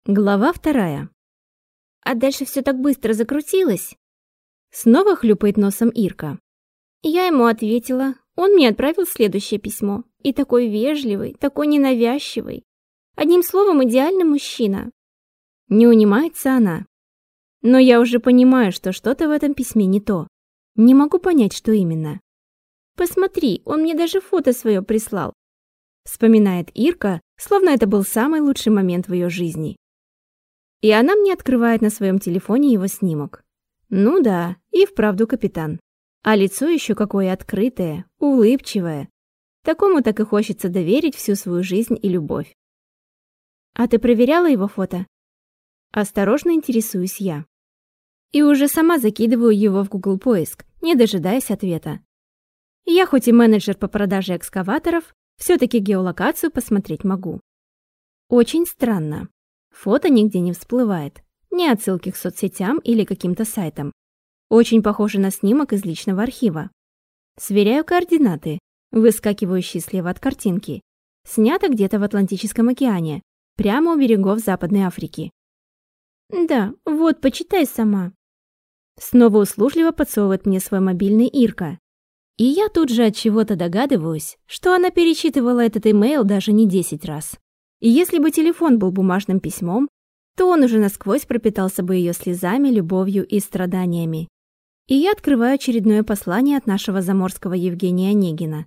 Глава 2. А дальше все так быстро закрутилось. Снова хлюпает носом Ирка. Я ему ответила, он мне отправил следующее письмо. И такой вежливый, такой ненавязчивый. Одним словом, идеальный мужчина. Не унимается она. Но я уже понимаю, что что-то в этом письме не то. Не могу понять, что именно. Посмотри, он мне даже фото свое прислал. Вспоминает Ирка, словно это был самый лучший момент в ее жизни. И она мне открывает на своем телефоне его снимок. Ну да, и вправду капитан. А лицо еще какое открытое, улыбчивое. Такому так и хочется доверить всю свою жизнь и любовь. А ты проверяла его фото? Осторожно интересуюсь я. И уже сама закидываю его в Google поиск, не дожидаясь ответа. Я хоть и менеджер по продаже экскаваторов, все-таки геолокацию посмотреть могу. Очень странно. Фото нигде не всплывает. Ни отсылки к соцсетям или каким-то сайтам. Очень похоже на снимок из личного архива. Сверяю координаты, выскакивающие слева от картинки. Снято где-то в Атлантическом океане, прямо у берегов Западной Африки. Да, вот, почитай сама. Снова услужливо подсовывает мне свой мобильный Ирка. И я тут же от чего-то догадываюсь, что она перечитывала этот имейл даже не 10 раз. И если бы телефон был бумажным письмом, то он уже насквозь пропитался бы ее слезами, любовью и страданиями. И я открываю очередное послание от нашего заморского Евгения Онегина.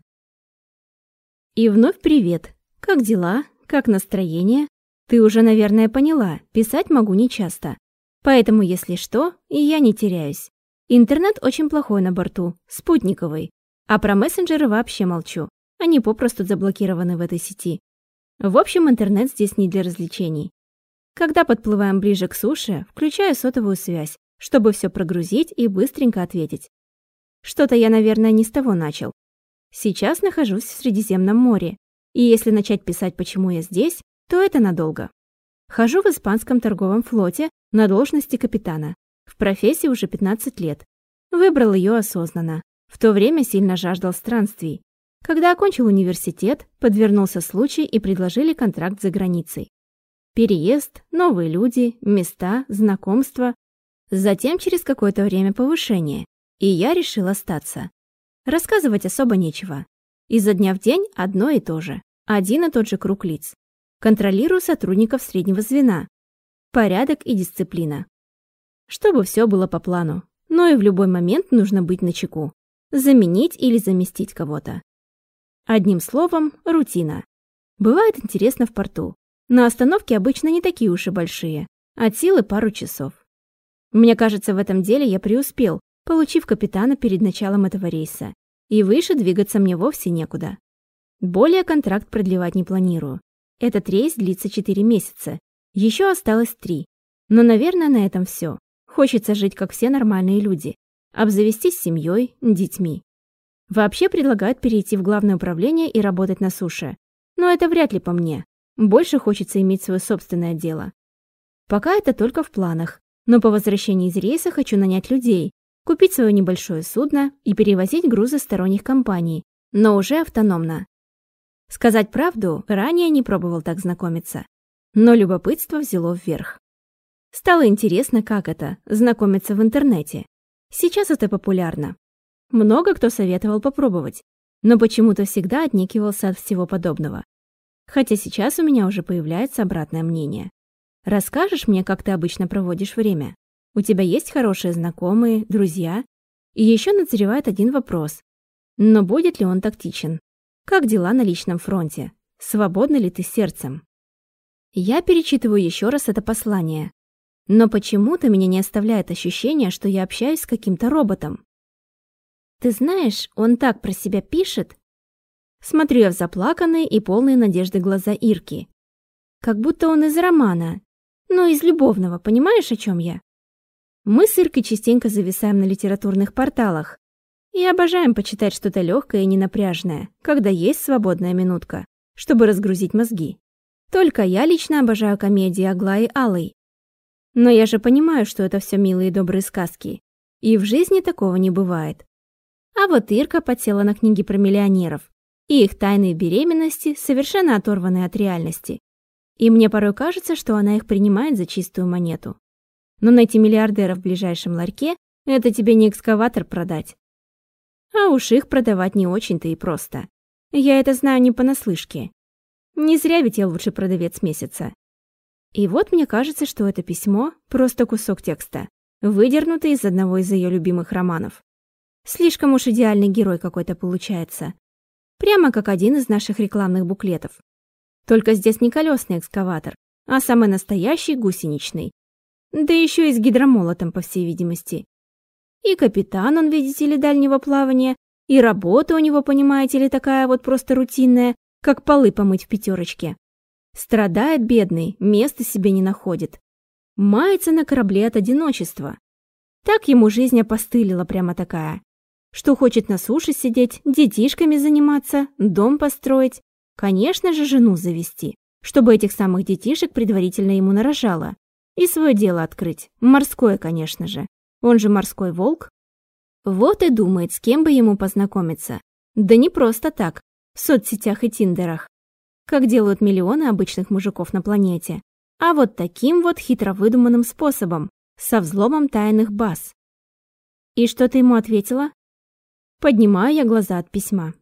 И вновь привет. Как дела? Как настроение? Ты уже, наверное, поняла, писать могу нечасто. Поэтому, если что, и я не теряюсь. Интернет очень плохой на борту, спутниковый. А про мессенджеры вообще молчу. Они попросту заблокированы в этой сети. В общем, интернет здесь не для развлечений. Когда подплываем ближе к суше, включаю сотовую связь, чтобы все прогрузить и быстренько ответить. Что-то я, наверное, не с того начал. Сейчас нахожусь в Средиземном море, и если начать писать, почему я здесь, то это надолго. Хожу в испанском торговом флоте на должности капитана. В профессии уже 15 лет. Выбрал ее осознанно. В то время сильно жаждал странствий. Когда окончил университет, подвернулся случай и предложили контракт за границей. Переезд, новые люди, места, знакомства. Затем через какое-то время повышение. И я решил остаться. Рассказывать особо нечего. Изо дня в день одно и то же. Один и тот же круг лиц. Контролирую сотрудников среднего звена. Порядок и дисциплина. Чтобы все было по плану. Но и в любой момент нужно быть начеку. Заменить или заместить кого-то. Одним словом, рутина. Бывает интересно в порту. Но остановки обычно не такие уж и большие. От силы пару часов. Мне кажется, в этом деле я преуспел, получив капитана перед началом этого рейса. И выше двигаться мне вовсе некуда. Более контракт продлевать не планирую. Этот рейс длится 4 месяца. Еще осталось 3. Но, наверное, на этом все. Хочется жить, как все нормальные люди. Обзавестись семьей, детьми. Вообще предлагают перейти в главное управление и работать на суше. Но это вряд ли по мне. Больше хочется иметь свое собственное дело. Пока это только в планах. Но по возвращении из рейса хочу нанять людей, купить свое небольшое судно и перевозить грузы сторонних компаний, но уже автономно. Сказать правду, ранее не пробовал так знакомиться. Но любопытство взяло вверх. Стало интересно, как это – знакомиться в интернете. Сейчас это популярно. Много кто советовал попробовать, но почему-то всегда отнекивался от всего подобного. Хотя сейчас у меня уже появляется обратное мнение. Расскажешь мне, как ты обычно проводишь время? У тебя есть хорошие знакомые, друзья? И еще назревает один вопрос. Но будет ли он тактичен? Как дела на личном фронте? Свободна ли ты сердцем? Я перечитываю еще раз это послание. Но почему-то меня не оставляет ощущение, что я общаюсь с каким-то роботом. Ты знаешь, он так про себя пишет. Смотрю я в заплаканные и полные надежды глаза Ирки. Как будто он из романа. Ну, из любовного, понимаешь, о чем я? Мы с Иркой частенько зависаем на литературных порталах. И обожаем почитать что-то легкое и ненапряжное, когда есть свободная минутка, чтобы разгрузить мозги. Только я лично обожаю комедии Аглаи Аллой. Но я же понимаю, что это все милые и добрые сказки. И в жизни такого не бывает. А вот Ирка подсела на книги про миллионеров. И их тайные беременности совершенно оторваны от реальности. И мне порой кажется, что она их принимает за чистую монету. Но найти миллиардера в ближайшем ларьке – это тебе не экскаватор продать. А уж их продавать не очень-то и просто. Я это знаю не понаслышке. Не зря ведь я лучший продавец месяца. И вот мне кажется, что это письмо – просто кусок текста, выдернутый из одного из ее любимых романов. Слишком уж идеальный герой какой-то получается. Прямо как один из наших рекламных буклетов. Только здесь не колесный экскаватор, а самый настоящий гусеничный. Да еще и с гидромолотом, по всей видимости. И капитан он, видите ли, дальнего плавания, и работа у него, понимаете ли, такая вот просто рутинная, как полы помыть в пятерочке. Страдает бедный, места себе не находит. Мается на корабле от одиночества. Так ему жизнь опостылила прямо такая. Что хочет на суше сидеть, детишками заниматься, дом построить, конечно же, жену завести, чтобы этих самых детишек предварительно ему нарожала. И свое дело открыть, морское, конечно же. Он же морской волк. Вот и думает, с кем бы ему познакомиться. Да не просто так, в соцсетях и тиндерах, как делают миллионы обычных мужиков на планете, а вот таким вот хитро выдуманным способом, со взломом тайных баз. И что ты ему ответила? Поднимаю я глаза от письма.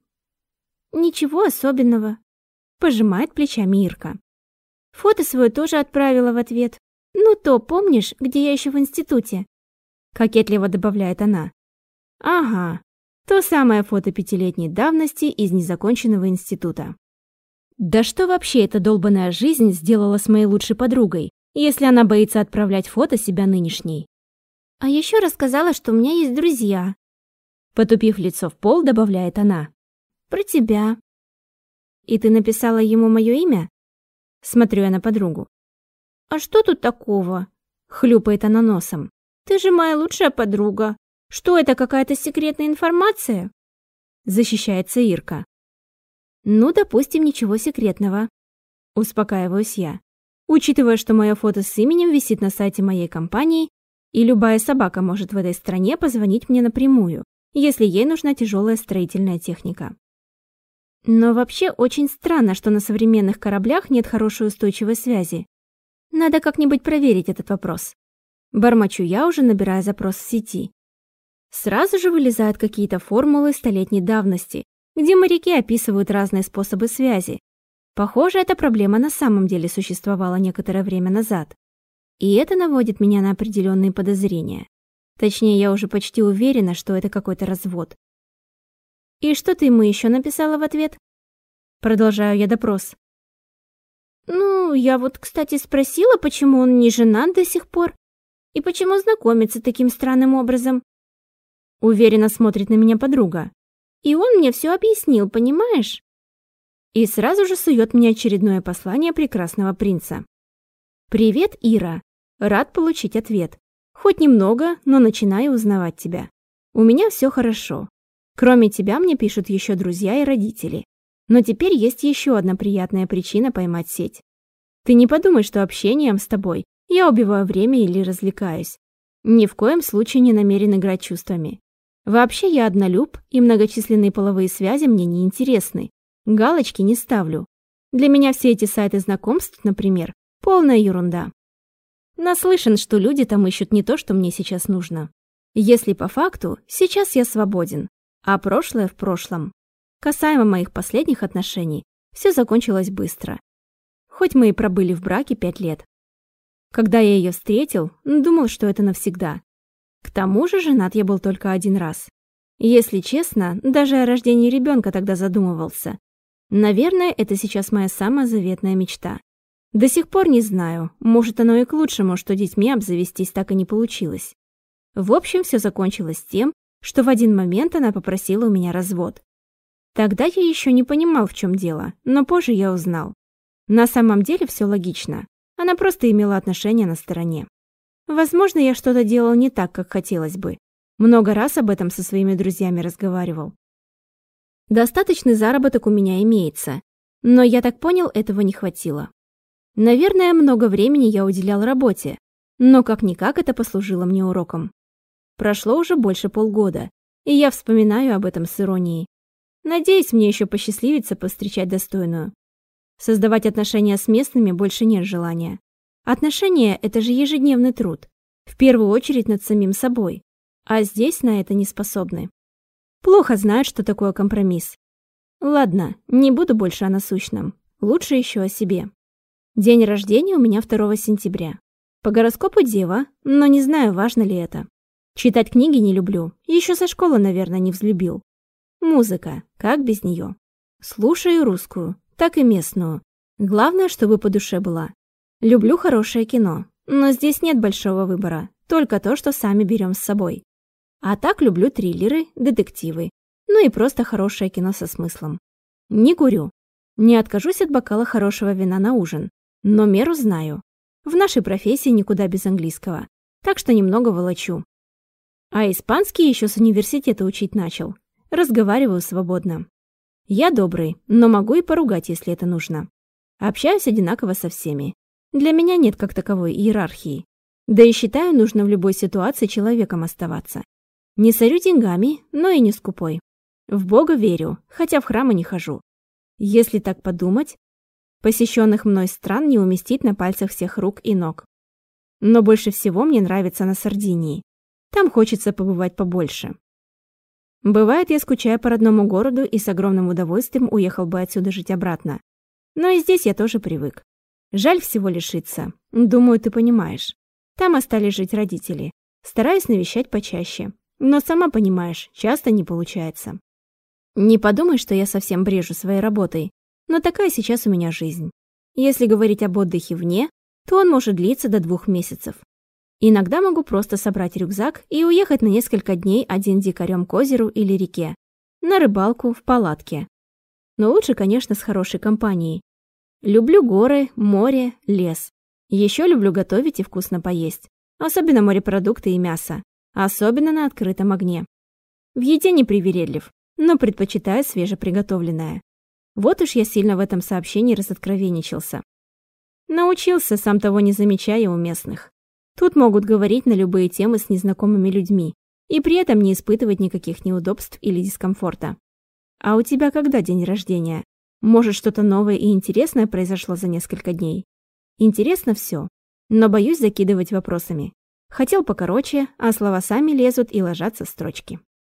Ничего особенного. Пожимает плечами Ирка. Фото свое тоже отправила в ответ. Ну то, помнишь, где я еще в институте? Кокетливо добавляет она. Ага, то самое фото 5-летней давности из незаконченного института. Да что вообще эта долбаная жизнь сделала с моей лучшей подругой, если она боится отправлять фото себя нынешней? А еще рассказала, что у меня есть друзья. Потупив лицо в пол, добавляет она. Про тебя. И ты написала ему мое имя? Смотрю я на подругу. А что тут такого? Хлюпает она носом. Ты же моя лучшая подруга. Что это, какая-то секретная информация? Защищается Ирка. Ну, допустим, ничего секретного. Успокаиваюсь я. Учитывая, что мое фото с именем висит на сайте моей компании, и любая собака может в этой стране позвонить мне напрямую, если ей нужна тяжелая строительная техника. Но вообще очень странно, что на современных кораблях нет хорошей устойчивой связи. Надо как-нибудь проверить этот вопрос. Бормочу я, уже набирая запрос в сети. Сразу же вылезают какие-то формулы столетней давности, где моряки описывают разные способы связи. Похоже, эта проблема на самом деле существовала некоторое время назад. И это наводит меня на определенные подозрения. Точнее, я уже почти уверена, что это какой-то развод. «И что ты ему еще написала в ответ?» Продолжаю я допрос. «Ну, я вот, кстати, спросила, почему он не женат до сих пор, и почему знакомится таким странным образом». Уверенно смотрит на меня подруга. «И он мне все объяснил, понимаешь?» И сразу же сует мне очередное послание прекрасного принца. «Привет, Ира. Рад получить ответ. Хоть немного, но начинаю узнавать тебя. У меня все хорошо. Кроме тебя мне пишут еще друзья и родители. Но теперь есть еще одна приятная причина поймать сеть. Ты не подумай, что общением с тобой я убиваю время или развлекаюсь. Ни в коем случае не намерен играть чувствами. Вообще я однолюб, и многочисленные половые связи мне не интересны. Галочки не ставлю. Для меня все эти сайты знакомств, например, полная ерунда. Наслышан, что люди там ищут не то, что мне сейчас нужно. Если по факту, сейчас я свободен, а прошлое в прошлом. Касаемо моих последних отношений, все закончилось быстро. Хоть мы и пробыли в браке 5 лет. Когда я ее встретил, думал, что это навсегда. К тому же женат я был только 1 раз. Если честно, даже о рождении ребенка тогда задумывался. Наверное, это сейчас моя самая заветная мечта. До сих пор не знаю, может, оно и к лучшему, что детьми обзавестись так и не получилось. В общем, все закончилось тем, что в один момент она попросила у меня развод. Тогда я еще не понимал, в чем дело, но позже я узнал. На самом деле все логично. Она просто имела отношения на стороне. Возможно, я что-то делал не так, как хотелось бы. Много раз об этом со своими друзьями разговаривал. Достаточный заработок у меня имеется, но я так понял, этого не хватило. Наверное, много времени я уделял работе, но как-никак это послужило мне уроком. Прошло уже больше полгода, и я вспоминаю об этом с иронией. Надеюсь, мне еще посчастливится повстречать достойную. Создавать отношения с местными больше нет желания. Отношения – это же ежедневный труд. В первую очередь над самим собой. А здесь на это не способны. Плохо знают, что такое компромисс. Ладно, не буду больше о насущном. Лучше еще о себе. День рождения у меня 2 сентября. По гороскопу Дева, но не знаю, важно ли это. Читать книги не люблю. Еще со школы, наверное, не взлюбил. Музыка. Как без нее? Слушаю русскую, так и местную. Главное, чтобы по душе была. Люблю хорошее кино. Но здесь нет большого выбора. Только то, что сами берем с собой. А так люблю триллеры, детективы. Ну и просто хорошее кино со смыслом. Не курю. Не откажусь от бокала хорошего вина на ужин. Но меру знаю. В нашей профессии никуда без английского. Так что немного волочу. А испанский еще с университета учить начал. Разговариваю свободно. Я добрый, но могу и поругать, если это нужно. Общаюсь одинаково со всеми. Для меня нет как таковой иерархии. Да и считаю, нужно в любой ситуации человеком оставаться. Не сорю деньгами, но и не скупой. В Бога верю, хотя в храмы не хожу. Если так подумать, посещенных мной стран не уместить на пальцах всех рук и ног. Но больше всего мне нравится на Сардинии. Там хочется побывать побольше. Бывает, я скучаю по родному городу и с огромным удовольствием уехал бы отсюда жить обратно. Но и здесь я тоже привык. Жаль всего лишиться. Думаю, ты понимаешь. Там остались жить родители. Стараюсь навещать почаще. Но сама понимаешь, часто не получается. Не подумай, что я совсем брежу своей работой. Но такая сейчас у меня жизнь. Если говорить об отдыхе вне, то он может длиться до 2 месяцев. Иногда могу просто собрать рюкзак и уехать на несколько дней один дикарем к озеру или реке. На рыбалку, в палатке. Но лучше, конечно, с хорошей компанией. Люблю горы, море, лес. Еще люблю готовить и вкусно поесть. Особенно морепродукты и мясо. Особенно на открытом огне. В еде не привередлив, но предпочитаю свежеприготовленное. Вот уж я сильно в этом сообщении разоткровенничался. Научился, сам того не замечая, у местных. Тут могут говорить на любые темы с незнакомыми людьми и при этом не испытывать никаких неудобств или дискомфорта. А у тебя когда день рождения? Может, что-то новое и интересное произошло за несколько дней? Интересно все, но боюсь закидывать вопросами. Хотел покороче, а слова сами лезут и ложатся в строчки.